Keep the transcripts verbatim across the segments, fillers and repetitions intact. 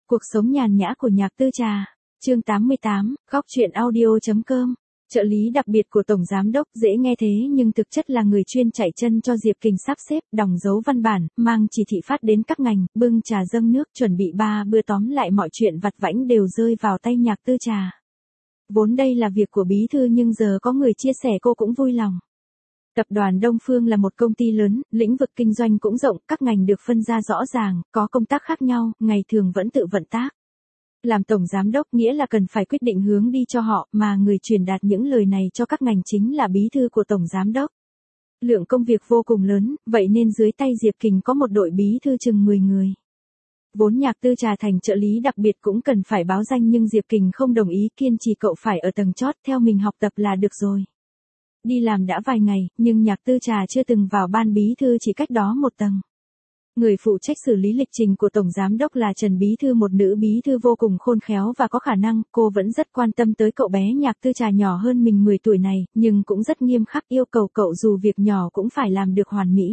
Cuộc sống nhàn nhã của Nhạc Tư Trà. Chương tám mươi tám, góc truyện audio.com. Trợ lý đặc biệt của Tổng Giám đốc dễ nghe thế nhưng thực chất là người chuyên chạy chân cho Diệp Kình sắp xếp, đóng dấu văn bản, mang chỉ thị phát đến các ngành, bưng trà dâng nước, chuẩn bị ba bữa, tóm lại mọi chuyện vặt vãnh đều rơi vào tay Nhạc Tư Trà. Vốn đây là việc của bí thư nhưng giờ có người chia sẻ cô cũng vui lòng. Tập đoàn Đông Phương là một công ty lớn, lĩnh vực kinh doanh cũng rộng, các ngành được phân ra rõ ràng, có công tác khác nhau, ngày thường vẫn tự vận tác. Làm tổng giám đốc nghĩa là cần phải quyết định hướng đi cho họ, mà người truyền đạt những lời này cho các ngành chính là bí thư của tổng giám đốc. Lượng công việc vô cùng lớn, vậy nên dưới tay Diệp Kình có một đội bí thư chừng mười người. Vốn Nhạc Tư Trà thành trợ lý đặc biệt cũng cần phải báo danh nhưng Diệp Kình không đồng ý, kiên trì cậu phải ở tầng chót, theo mình học tập là được rồi. Đi làm đã vài ngày, nhưng Nhạc Tư Trà chưa từng vào ban bí thư, chỉ cách đó một tầng. Người phụ trách xử lý lịch trình của Tổng Giám đốc là Trần Bí Thư, một nữ bí thư vô cùng khôn khéo và có khả năng, cô vẫn rất quan tâm tới cậu bé Nhạc Tư Trà nhỏ hơn mình mười tuổi này, nhưng cũng rất nghiêm khắc yêu cầu cậu dù việc nhỏ cũng phải làm được hoàn mỹ.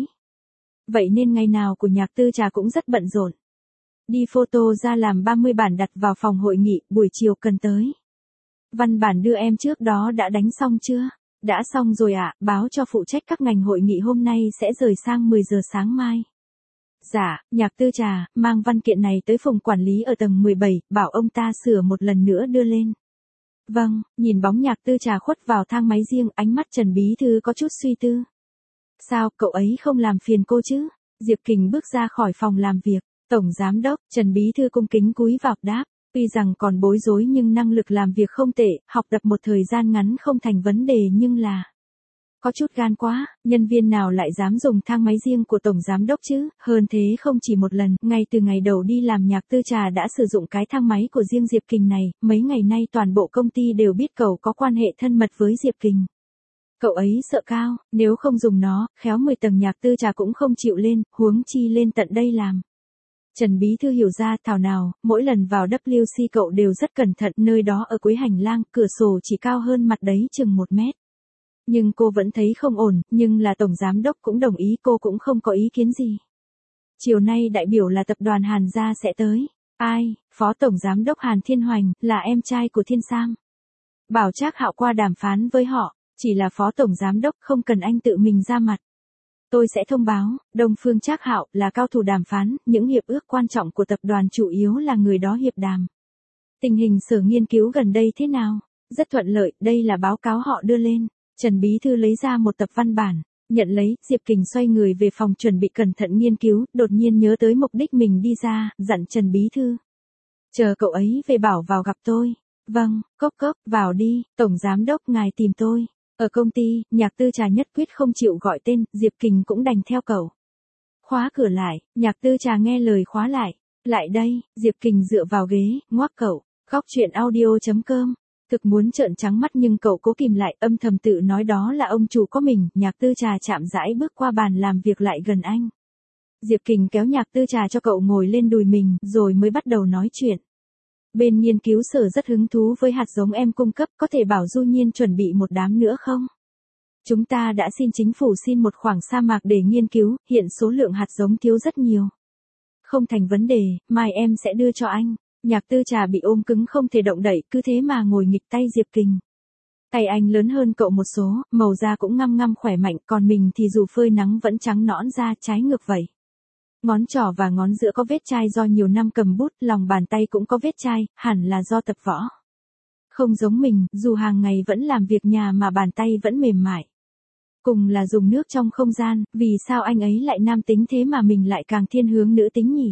Vậy nên ngày nào của Nhạc Tư Trà cũng rất bận rộn. Đi photo ra làm ba mươi bản đặt vào phòng hội nghị, buổi chiều cần tới. Văn bản đưa em trước đó đã đánh xong chưa? Đã xong rồi ạ, à, báo cho phụ trách các ngành hội nghị hôm nay sẽ rời sang mười giờ sáng mai. Dạ, Nhạc Tư Trà, mang văn kiện này tới phòng quản lý ở tầng mười bảy, bảo ông ta sửa một lần nữa đưa lên. Vâng, nhìn bóng Nhạc Tư Trà khuất vào thang máy riêng, ánh mắt Trần Bí Thư có chút suy tư. Sao, cậu ấy không làm phiền cô chứ? Diệp Kình bước ra khỏi phòng làm việc. Tổng Giám đốc, Trần Bí Thư cung kính cúi vào đáp. Tuy rằng còn bối rối nhưng năng lực làm việc không tệ, học tập một thời gian ngắn không thành vấn đề nhưng là... Có chút gan quá, nhân viên nào lại dám dùng thang máy riêng của Tổng Giám đốc chứ, hơn thế không chỉ một lần, ngay từ ngày đầu đi làm Nhạc Tư Trà đã sử dụng cái thang máy của riêng Diệp Kình này, mấy ngày nay toàn bộ công ty đều biết cậu có quan hệ thân mật với Diệp Kình. Cậu ấy sợ cao, nếu không dùng nó, khéo mười tầng Nhạc Tư Trà cũng không chịu lên, huống chi lên tận đây làm. Trần Bí Thư hiểu ra, thảo nào, mỗi lần vào W C cậu đều rất cẩn thận, nơi đó ở cuối hành lang, cửa sổ chỉ cao hơn mặt đấy chừng một mét. Nhưng cô vẫn thấy không ổn, nhưng là Tổng Giám đốc cũng đồng ý, cô cũng không có ý kiến gì. Chiều nay đại biểu là tập đoàn Hàn Gia sẽ tới. Ai? Phó Tổng Giám đốc Hàn Thiên Hoành, là em trai của Thiên Sam. Bảo Trác Hạo qua đàm phán với họ, chỉ là Phó Tổng Giám đốc, không cần anh tự mình ra mặt. Tôi sẽ thông báo, Đông Phương Trác Hạo là cao thủ đàm phán, những hiệp ước quan trọng của tập đoàn chủ yếu là người đó hiệp đàm. Tình hình sở nghiên cứu gần đây thế nào? Rất thuận lợi, đây là báo cáo họ đưa lên. Trần Bí Thư lấy ra một tập văn bản, nhận lấy, Diệp Kình xoay người về phòng chuẩn bị cẩn thận nghiên cứu, đột nhiên nhớ tới mục đích mình đi ra, dặn Trần Bí Thư. Chờ cậu ấy về bảo vào gặp tôi. Vâng, cốc cốc, vào đi, Tổng Giám đốc ngài tìm tôi. Ở công ty, Nhạc Tư Trà nhất quyết không chịu gọi tên, Diệp Kình cũng đành theo cậu. Khóa cửa lại, Nhạc Tư Trà nghe lời khóa lại. Lại đây, Diệp Kình dựa vào ghế, ngoác cậu, góc truyện audio.com. Thực muốn trợn trắng mắt nhưng cậu cố kìm lại, âm thầm tự nói đó là ông chủ có mình. Nhạc Tư Trà chạm rãi bước qua bàn làm việc lại gần anh. Diệp Kình kéo Nhạc Tư Trà cho cậu ngồi lên đùi mình, rồi mới bắt đầu nói chuyện. Bên nghiên cứu sở rất hứng thú với hạt giống em cung cấp, có thể bảo Du Nhiên chuẩn bị một đám nữa không? Chúng ta đã xin chính phủ xin một khoảng sa mạc để nghiên cứu, hiện số lượng hạt giống thiếu rất nhiều. Không thành vấn đề, mai em sẽ đưa cho anh. Nhạc Tư Trà bị ôm cứng không thể động đậy, cứ thế mà ngồi nghịch tay Diệp Kình. Tay anh lớn hơn cậu một số, màu da cũng ngăm ngăm khỏe mạnh, còn mình thì dù phơi nắng vẫn trắng nõn da, trái ngược vậy. Ngón trỏ và ngón giữa có vết chai do nhiều năm cầm bút, lòng bàn tay cũng có vết chai, hẳn là do tập võ. Không giống mình, dù hàng ngày vẫn làm việc nhà mà bàn tay vẫn mềm mại. Cùng là dùng nước trong không gian, vì sao anh ấy lại nam tính thế mà mình lại càng thiên hướng nữ tính nhỉ?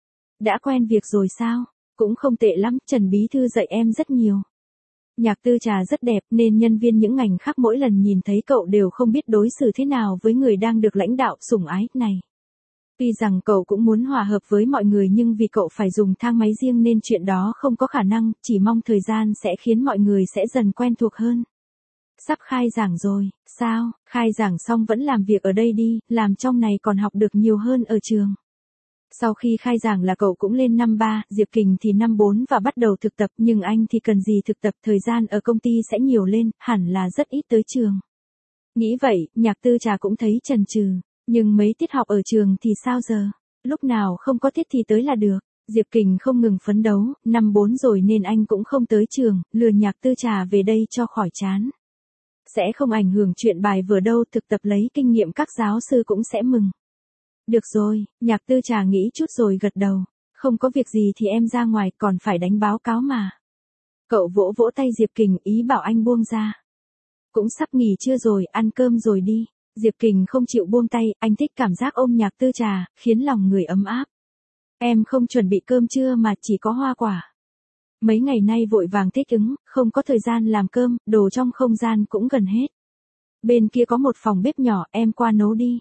Đã quen việc rồi sao? Cũng không tệ lắm, Trần Bí Thư dạy em rất nhiều. Nhạc Tư Trà rất đẹp nên nhân viên những ngành khác mỗi lần nhìn thấy cậu đều không biết đối xử thế nào với người đang được lãnh đạo sủng ái này. Tuy rằng cậu cũng muốn hòa hợp với mọi người nhưng vì cậu phải dùng thang máy riêng nên chuyện đó không có khả năng, chỉ mong thời gian sẽ khiến mọi người sẽ dần quen thuộc hơn. Sắp khai giảng rồi, sao, khai giảng xong vẫn làm việc ở đây đi, làm trong này còn học được nhiều hơn ở trường. Sau khi khai giảng là cậu cũng lên năm ba, Diệp Kình thì năm bốn và bắt đầu thực tập, nhưng anh thì cần gì thực tập, thời gian ở công ty sẽ nhiều lên, hẳn là rất ít tới trường. Nghĩ vậy, Nhạc Tư Trà cũng thấy chần chừ, nhưng mấy tiết học ở trường thì sao giờ? Lúc nào không có tiết thì tới là được. Diệp Kình không ngừng phấn đấu, năm bốn rồi nên anh cũng không tới trường, lừa Nhạc Tư Trà về đây cho khỏi chán. Sẽ không ảnh hưởng chuyện bài vừa đâu, thực tập lấy kinh nghiệm các giáo sư cũng sẽ mừng. Được rồi, Nhạc Tư Trà nghĩ chút rồi gật đầu. Không có việc gì thì em ra ngoài, còn phải đánh báo cáo mà. Cậu vỗ vỗ tay Diệp Kình, ý bảo anh buông ra. Cũng sắp nghỉ trưa rồi, ăn cơm rồi đi. Diệp Kình không chịu buông tay, anh thích cảm giác ôm Nhạc Tư Trà, khiến lòng người ấm áp. Em không chuẩn bị cơm trưa mà chỉ có hoa quả. Mấy ngày nay vội vàng thích ứng, không có thời gian làm cơm, đồ trong không gian cũng gần hết. Bên kia có một phòng bếp nhỏ, em qua nấu đi.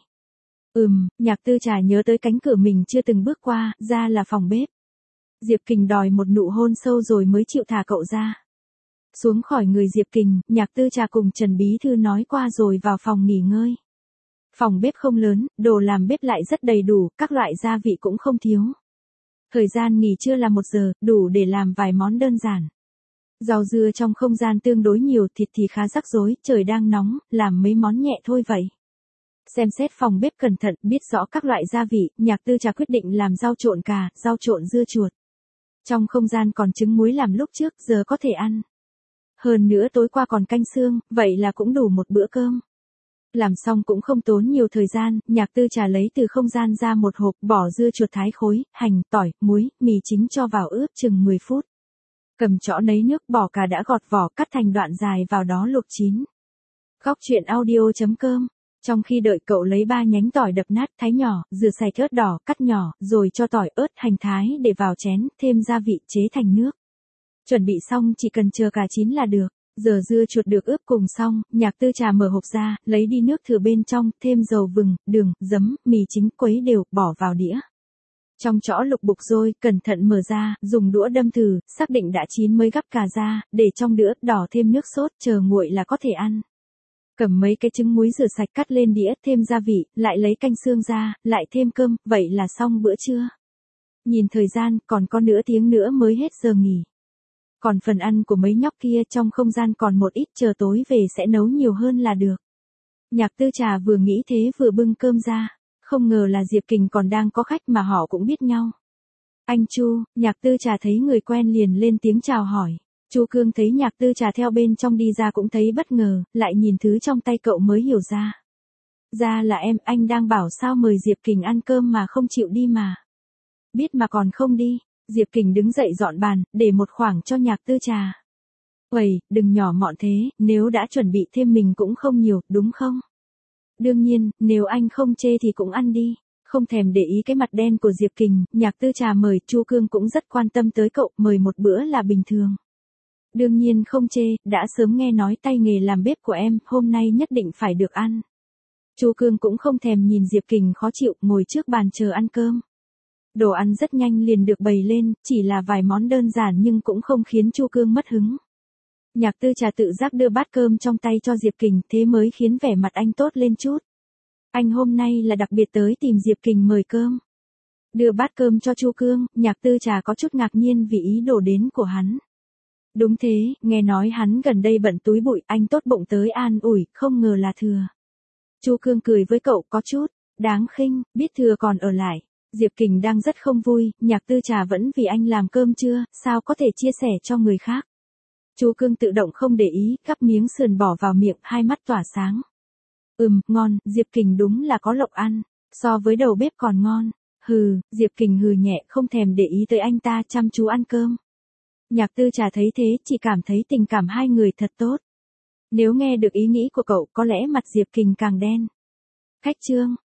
Ừm, Nhạc Tư Trà nhớ tới cánh cửa mình chưa từng bước qua, ra là phòng bếp. Diệp Kình đòi một nụ hôn sâu rồi mới chịu thả cậu ra. Xuống khỏi người Diệp Kình, Nhạc Tư Trà cùng Trần Bí Thư nói qua rồi vào phòng nghỉ ngơi. Phòng bếp không lớn, đồ làm bếp lại rất đầy đủ, các loại gia vị cũng không thiếu. Thời gian nghỉ trưa là một giờ, đủ để làm vài món đơn giản. Rau dưa trong không gian tương đối nhiều, thịt thì khá rắc rối, trời đang nóng, làm mấy món nhẹ thôi vậy. Xem xét phòng bếp cẩn thận, biết rõ các loại gia vị, Nhạc Tư Trà quyết định làm rau trộn cà, rau trộn dưa chuột. Trong không gian còn trứng muối làm lúc trước, giờ có thể ăn. Hơn nữa tối qua còn canh xương, vậy là cũng đủ một bữa cơm. Làm xong cũng không tốn nhiều thời gian, Nhạc Tư Trà lấy từ không gian ra một hộp, bỏ dưa chuột thái khối, hành, tỏi, muối, mì chính cho vào ướp chừng mười phút. Cầm chõ nấy nước, bỏ cà đã gọt vỏ, cắt thành đoạn dài vào đó luộc chín. Góc truyện audio chấm com. Trong khi đợi cậu lấy ba nhánh tỏi đập nát, thái nhỏ, rửa sạch ớt đỏ, cắt nhỏ, rồi cho tỏi, ớt, hành thái để vào chén, thêm gia vị, chế thành nước. Chuẩn bị xong chỉ cần chờ cà chín là được. Giờ dưa chuột được ướp cùng xong, Nhạc Tư Trà mở hộp ra, lấy đi nước thừa bên trong, thêm dầu vừng, đường, giấm, mì chính quấy đều, bỏ vào đĩa. Trong chõ lục bục rồi, cẩn thận mở ra, dùng đũa đâm thử, xác định đã chín mới gắp cà ra, để trong đĩa, đỏ thêm nước sốt, chờ nguội là có thể ăn. Cầm mấy cái trứng muối rửa sạch cắt lên đĩa, thêm gia vị, lại lấy canh xương ra, lại thêm cơm, vậy là xong bữa trưa. Nhìn thời gian, còn có nửa tiếng nữa mới hết giờ nghỉ. Còn phần ăn của mấy nhóc kia trong không gian còn một ít, chờ tối về sẽ nấu nhiều hơn là được. Nhạc Tư Trà vừa nghĩ thế vừa bưng cơm ra, không ngờ là Diệp Kình còn đang có khách mà họ cũng biết nhau. Anh Chu, Nhạc Tư Trà thấy người quen liền lên tiếng chào hỏi. Chu Cương thấy Nhạc Tư Trà theo bên trong đi ra cũng thấy bất ngờ, lại nhìn thứ trong tay cậu mới hiểu ra. Ra là em, anh đang bảo sao mời Diệp Kình ăn cơm mà không chịu đi mà. Biết mà còn không đi. Diệp Kình đứng dậy dọn bàn, để một khoảng cho Nhạc Tư Trà. Uầy, đừng nhỏ mọn thế, nếu đã chuẩn bị thêm mình cũng không nhiều, đúng không? Đương nhiên, nếu anh không chê thì cũng ăn đi. Không thèm để ý cái mặt đen của Diệp Kình, Nhạc Tư Trà mời, Chu Cương cũng rất quan tâm tới cậu, mời một bữa là bình thường. Đương nhiên không chê, đã sớm nghe nói tay nghề làm bếp của em, hôm nay nhất định phải được ăn. Chu Cương cũng không thèm nhìn Diệp Kình khó chịu, ngồi trước bàn chờ ăn cơm. Đồ ăn rất nhanh liền được bày lên, chỉ là vài món đơn giản nhưng cũng không khiến Chu Cương mất hứng. Nhạc Tư Trà tự giác đưa bát cơm trong tay cho Diệp Kình, thế mới khiến vẻ mặt anh tốt lên chút. Anh hôm nay là đặc biệt tới tìm Diệp Kình mời cơm. Đưa bát cơm cho Chu Cương, Nhạc Tư Trà có chút ngạc nhiên vì ý đồ đến của hắn. Đúng thế, nghe nói hắn gần đây bận túi bụi, anh tốt bụng tới an ủi, không ngờ là thừa. Chu Cương cười với cậu có chút đáng khinh, biết thừa còn ở lại. Diệp Kình đang rất không vui, Nhạc Tư Trà vẫn vì anh làm cơm chưa, sao có thể chia sẻ cho người khác. Chu Cương tự động không để ý, gắp miếng sườn bỏ vào miệng, hai mắt tỏa sáng. Ừm, ngon, Diệp Kình đúng là có lộc ăn, so với đầu bếp còn ngon. Hừ, Diệp Kình hừ nhẹ, không thèm để ý tới anh ta, chăm chú ăn cơm. Nhạc Tư Trà thấy thế, chỉ cảm thấy tình cảm hai người thật tốt. Nếu nghe được ý nghĩ của cậu, có lẽ mặt Diệp Kình càng đen. Khách trương,